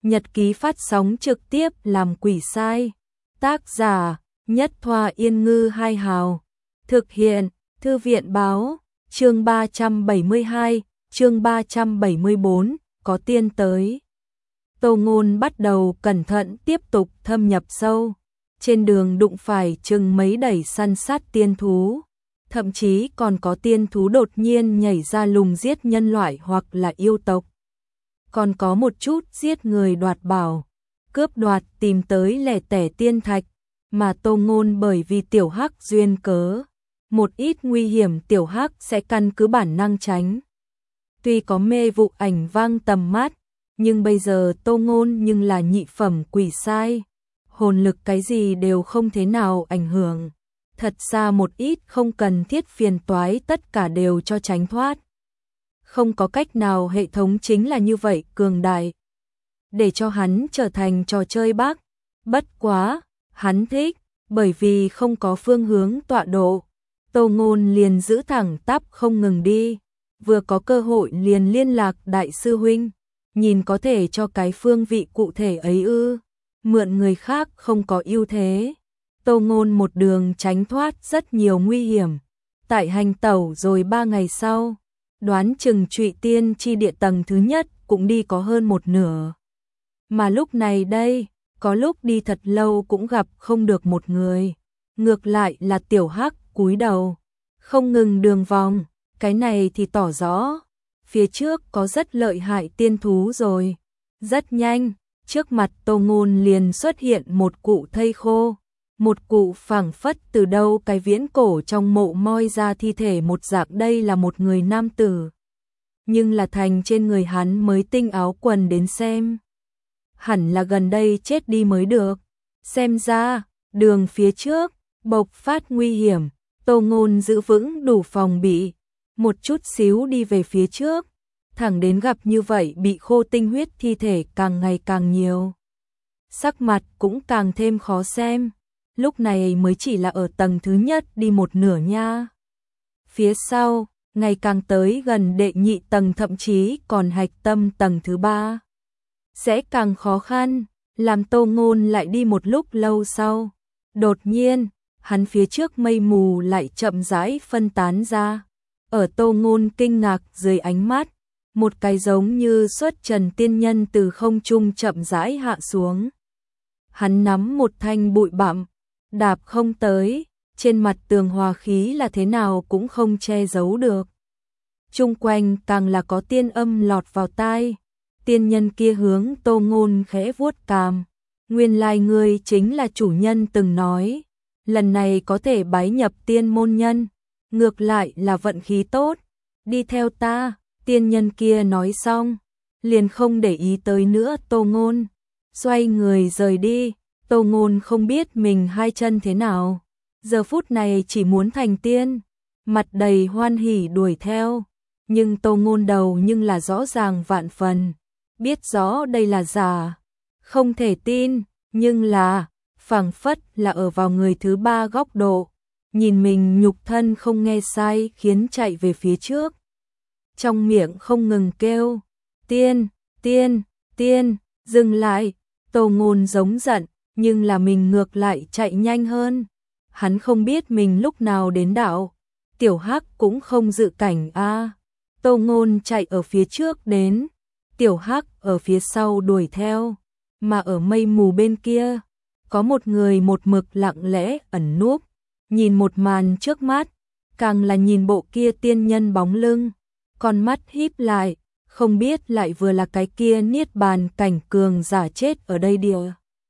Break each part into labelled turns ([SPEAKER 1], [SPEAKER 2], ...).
[SPEAKER 1] Nhật ký phát sóng trực tiếp làm quỷ sai. Tác giả: Nhất Thoa Yên Ngư Hai Hào. Thực hiện: Thư viện báo. Chương 372, chương 374, có tiên tới. Tô Ngôn bắt đầu cẩn thận tiếp tục thâm nhập sâu. Trên đường đụng phải chừng mấy đẩy săn sát tiên thú. Thậm chí còn có tiên thú đột nhiên nhảy ra lùng giết nhân loại hoặc là yêu tộc. Còn có một chút giết người đoạt bảo, cướp đoạt tìm tới lẻ tẻ tiên thạch, mà Tô Ngôn bởi vì tiểu hắc duyên cớ, một ít nguy hiểm tiểu hắc sẽ căn cứ bản năng tránh. Tuy có mê vụ ảnh vang tầm mắt, nhưng bây giờ Tô Ngôn nhưng là nhị phẩm quỷ sai, hồn lực cái gì đều không thế nào ảnh hưởng. Thật ra một ít không cần thiết phiền toái tất cả đều cho tránh thoát. Không có cách nào, hệ thống chính là như vậy cường đại. Để cho hắn trở thành trò chơi bác. Bất quá, hắn thích, bởi vì không có phương hướng tọa độ. Tô Ngôn liền giữ thẳng tắp không ngừng đi. Vừa có cơ hội liền liên lạc đại sư huynh. Nhìn có thể cho cái phương vị cụ thể ấy ư. Mượn người khác không có ưu thế. Tô Ngôn một đường tránh thoát rất nhiều nguy hiểm. Tại hành tẩu rồi 3 ngày sau, đoán chừng Trụy Tiên chi địa tầng thứ nhất cũng đi có hơn một nửa. Mà lúc này đây, có lúc đi thật lâu cũng gặp không được một người. Ngược lại là tiểu hắc cúi đầu, không ngừng đường vòng. Cái này thì tỏ rõ, phía trước có rất lợi hại tiên thú rồi. Rất nhanh, trước mặt Tô Ngôn liền xuất hiện một cụ thây khô. Một cụ phảng phất từ đâu cái viễn cổ trong mộ moi ra thi thể một dạng, đây là một người nam tử. Nhưng là thành trên người hắn mới tinh áo quần đến xem. Hẳn là gần đây chết đi mới được. Xem ra, đường phía trước, bộc phát nguy hiểm, Tô Ngôn giữ vững đủ phòng bị. Một chút xíu đi về phía trước, thẳng đến gặp như vậy bị khô tinh huyết thi thể càng ngày càng nhiều. Sắc mặt cũng càng thêm khó xem. Lúc này mới chỉ là ở tầng thứ nhất đi một nửa nha. Phía sau, ngày càng tới gần đệ nhị tầng, thậm chí còn hạch tâm tầng thứ 3. Sẽ càng khó khăn, làm Tô Ngôn lại đi một lúc lâu sau. Đột nhiên, hắn phía trước mây mù lại chậm rãi phân tán ra. Ở Tô Ngôn kinh ngạc dưới ánh mắt, một cái giống như xuất trần tiên nhân từ không trung chậm rãi hạ xuống. Hắn nắm một thanh bụi bặm, đạp không tới, trên mặt tường hòa khí là thế nào cũng không che giấu được. Chung quanh càng là có tiên âm lọt vào tai. Tiên nhân kia hướng Tô Ngôn khẽ vuốt cằm. Nguyên lai ngươi chính là chủ nhân từng nói, lần này có thể bái nhập tiên môn nhân, ngược lại là vận khí tốt. Đi theo ta, tiên nhân kia nói xong, liền không để ý tới nữa Tô Ngôn, xoay người rời đi. Tô Ngôn không biết mình hai chân thế nào, giờ phút này chỉ muốn thành tiên, mặt đầy hoan hỉ đuổi theo. Nhưng Tô Ngôn đầu nhưng là rõ ràng vạn phần, biết rõ đây là giả, không thể tin, nhưng là, phảng phất là ở vào người thứ 3 góc độ, nhìn mình nhục thân không nghe sai khiến chạy về phía trước. Trong miệng không ngừng kêu, tiên, tiên, tiên, dừng lại. Tô Ngôn giống giận, nhưng là mình ngược lại chạy nhanh hơn. Hắn không biết mình lúc nào đến đảo. Tiểu hắc cũng không dự cảnh a. Tô Ngôn chạy ở phía trước đến, tiểu hắc ở phía sau đuổi theo. Mà ở mây mù bên kia, có một người một mực lặng lẽ ẩn núp, nhìn một màn trước mắt, càng là nhìn bộ kia tiên nhân bóng lưng, con mắt híp lại, không biết lại vừa là cái kia niết bàn cảnh cường giả chết ở đây địa.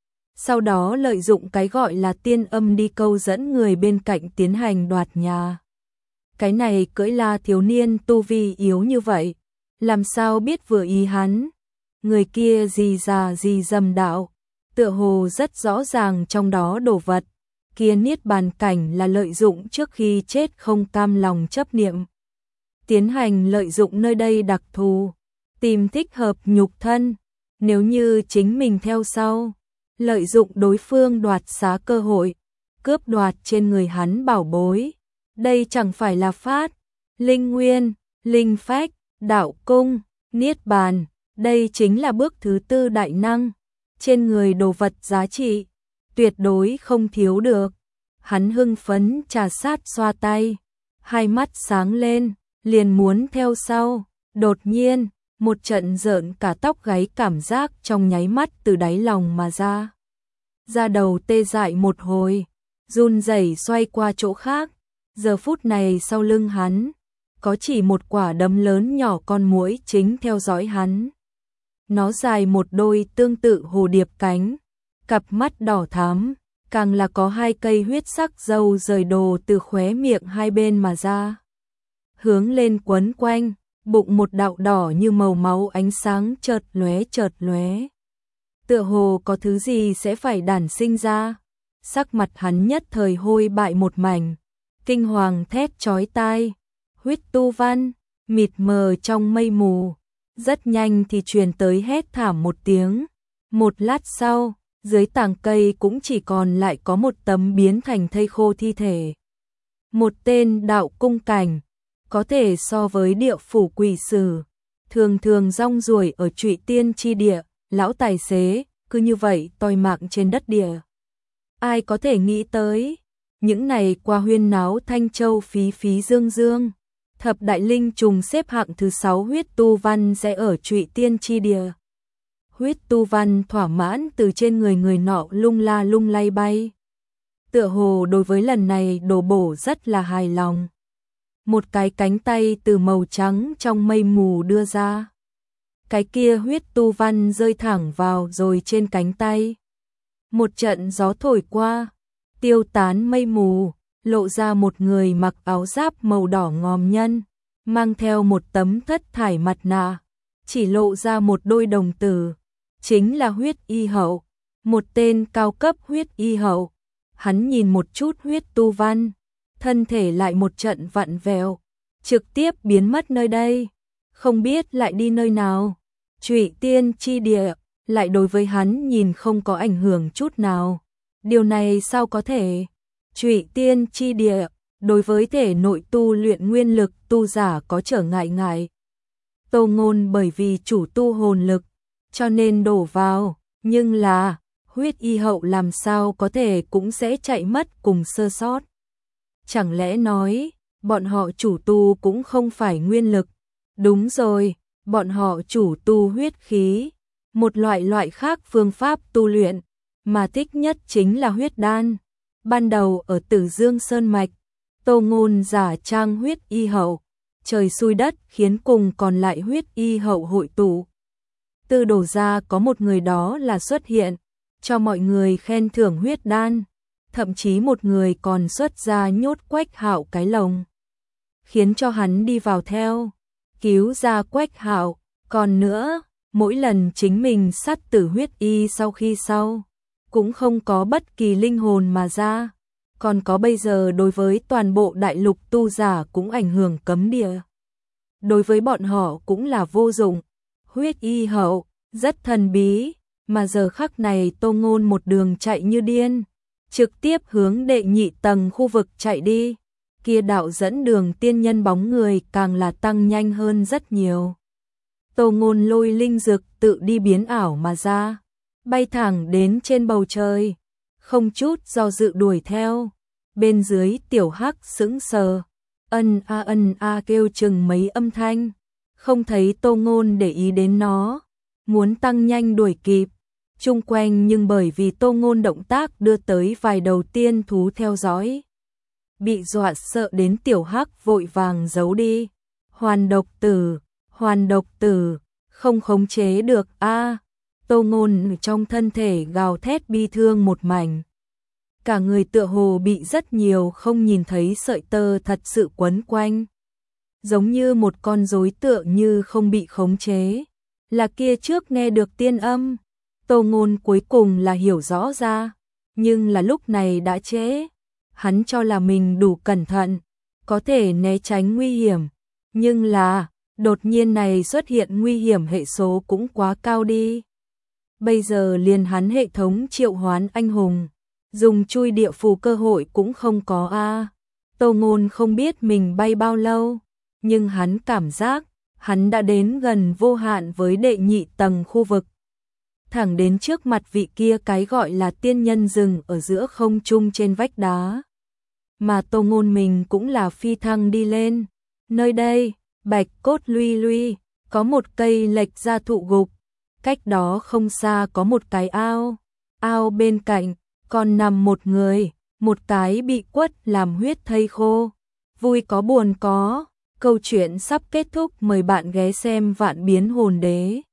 [SPEAKER 1] Sau đó lợi dụng cái gọi là tiên âm đi câu dẫn người bên cạnh tiến hành đoạt nhà. Cái này cưỡi La thiếu niên tu vi yếu như vậy, làm sao biết vừa ý hắn. Người kia gì già gì dầm đạo, tựa hồ rất rõ ràng trong đó đồ vật. Kia niết bàn cảnh là lợi dụng trước khi chết không cam lòng chấp niệm. Tiến hành lợi dụng nơi đây đặc thù, tìm thích hợp nhục thân, nếu như chính mình theo sau. Lợi dụng đối phương đoạt xá cơ hội, cướp đoạt trên người hắn bảo bối. Đây chẳng phải là phát, linh nguyên, linh phách, đạo cung, niết bàn, Đây chính là bước thứ tư đại năng, trên người đồ vật giá trị, tuyệt đối không thiếu được. Hắn hưng phấn trà sát xoa tay, hai mắt sáng lên, liền muốn theo sau. Đột nhiên, một trận rợn cả tóc gáy cảm giác trong nháy mắt từ đáy lòng mà ra. Da đầu tê dại một hồi, run rẩy xoay qua chỗ khác. Giờ phút này sau lưng hắn, có chỉ một quả đấm lớn nhỏ con muỗi chính theo dõi hắn. Nó dài một đôi tương tự hồ điệp cánh, cặp mắt đỏ thắm, càng là có hai cây huyết sắc râu rời đồ từ khóe miệng hai bên mà ra. Hướng lên quấn quanh, bụng một đạo đỏ như màu máu ánh sáng chợt lóe. Tựa hồ có thứ gì sẽ phải đản sinh ra. Sắc mặt hắn nhất thời hôi bại một mảnh, kinh hoàng thét chói tai. Huyết tu văn, mịt mờ trong mây mù, rất nhanh thì truyền tới hét thảm một tiếng. Một lát sau, dưới tàng cây cũng chỉ còn lại có một tấm biến thành thây khô thi thể. Một tên đạo cung cảnh, có thể so với địa phủ quỷ sử, thường thường rong ruổi ở Trụy Tiên chi địa, lão tài xế, cứ như vậy toi mạng trên đất địa. Ai có thể nghĩ tới, những này qua huyên náo Thanh Châu phí phí dương dương, thập đại linh trùng xếp hạng thứ 6 huyết tu văn sẽ ở Trụy Tiên chi địa. Huyết tu văn thỏa mãn từ trên người nọ lung la lung lay bay. Tựa hồ đối với lần này đổ bổ rất là hài lòng. Một cái cánh tay từ màu trắng trong mây mù đưa ra. Cái kia huyết tu văn rơi thẳng vào rồi trên cánh tay. Một trận gió thổi qua, tiêu tán mây mù, lộ ra một người mặc áo giáp màu đỏ ngòm nhân, mang theo một tấm thất thải mặt nạ, chỉ lộ ra một đôi đồng tử, chính là huyết y hậu, một tên cao cấp huyết y hậu. Hắn nhìn một chút huyết tu văn, thân thể lại một trận vặn vẹo, trực tiếp biến mất nơi đây, không biết lại đi nơi nào. Trụy Tiên chi địa lại đối với hắn nhìn không có ảnh hưởng chút nào. Điều này sao có thể? Trụy Tiên chi địa đối với thể nội tu luyện nguyên lực tu giả có trở ngại. Tô Ngôn bởi vì chủ tu hồn lực, cho nên đổ vào, nhưng là huyết y hậu làm sao có thể cũng sẽ chạy mất cùng sơ sót. Chẳng lẽ nói, bọn họ chủ tu cũng không phải nguyên lực? Đúng rồi, bọn họ chủ tu huyết khí, một loại khác phương pháp tu luyện, mà thích nhất chính là huyết đan. Ban đầu ở Tử Dương Sơn Mạch, Tô Ngôn giả trang huyết y hậu, trời xui đất khiến cùng còn lại huyết y hậu hội tụ. Từ đổ ra có một người đó là xuất hiện, cho mọi người khen thưởng huyết đan, thậm chí một người còn xuất ra nhốt Quách Hạo cái lồng, khiến cho hắn đi vào theo, cứu ra Quách Hạo. Còn nữa, mỗi lần chính mình sát tử huyết y sau khi cũng không có bất kỳ linh hồn mà ra. Còn có bây giờ đối với toàn bộ đại lục tu giả cũng ảnh hưởng cấm địa. Đối với bọn họ cũng là vô dụng. Huyết y hậu, rất thần bí, mà giờ khắc này Tô Ngôn một đường chạy như điên, trực tiếp hướng đệ nhị tầng khu vực chạy đi. Kia đạo dẫn đường tiên nhân bóng người càng là tăng nhanh hơn rất nhiều. Tô Ngôn lôi linh dược tự đi biến ảo mà ra, bay thẳng đến trên bầu trời, không chút do dự đuổi theo. Bên dưới tiểu hắc sững sờ, ân a kêu chừng mấy âm thanh, không thấy Tô Ngôn để ý đến nó, muốn tăng nhanh đuổi kịp. Chung quanh nhưng bởi vì Tô Ngôn động tác đưa tới vài đầu tiên thú theo dõi, bị dọa sợ đến tiểu hắc vội vàng giấu đi. Hoàn độc tử, không khống chế được a. Tô Ngôn trong thân thể gào thét bi thương một mảnh. Cả người tựa hồ bị rất nhiều không nhìn thấy sợi tơ thật sự quấn quanh. Giống như một con rối tựa như không bị khống chế. Là kia trước nghe được tiên âm. Tô Ngôn cuối cùng là hiểu rõ ra. Nhưng là lúc này đã trễ. Hắn cho là mình đủ cẩn thận, có thể né tránh nguy hiểm. Nhưng là, đột nhiên này xuất hiện nguy hiểm hệ số cũng quá cao đi. Bây giờ liền hắn hệ thống triệu hoán anh hùng, dùng chui địa phù cơ hội cũng không có a. Tô Ngôn không biết mình bay bao lâu, nhưng hắn cảm giác hắn đã đến gần vô hạn với đệ nhị tầng khu vực. Thẳng đến trước mặt vị kia cái gọi là tiên nhân rừng ở giữa không trung trên vách đá. Mà Tô Ngôn mình cũng là phi thăng đi lên. Nơi đây, bạch cốt luy luy, có một cây lệch ra thụ gục. Cách đó không xa có một cái ao. Ao bên cạnh, còn nằm một người, một cái bị quất làm huyết thây khô. Vui có buồn có, câu chuyện sắp kết thúc, mời bạn ghé xem Vạn Biến Hồn Đế.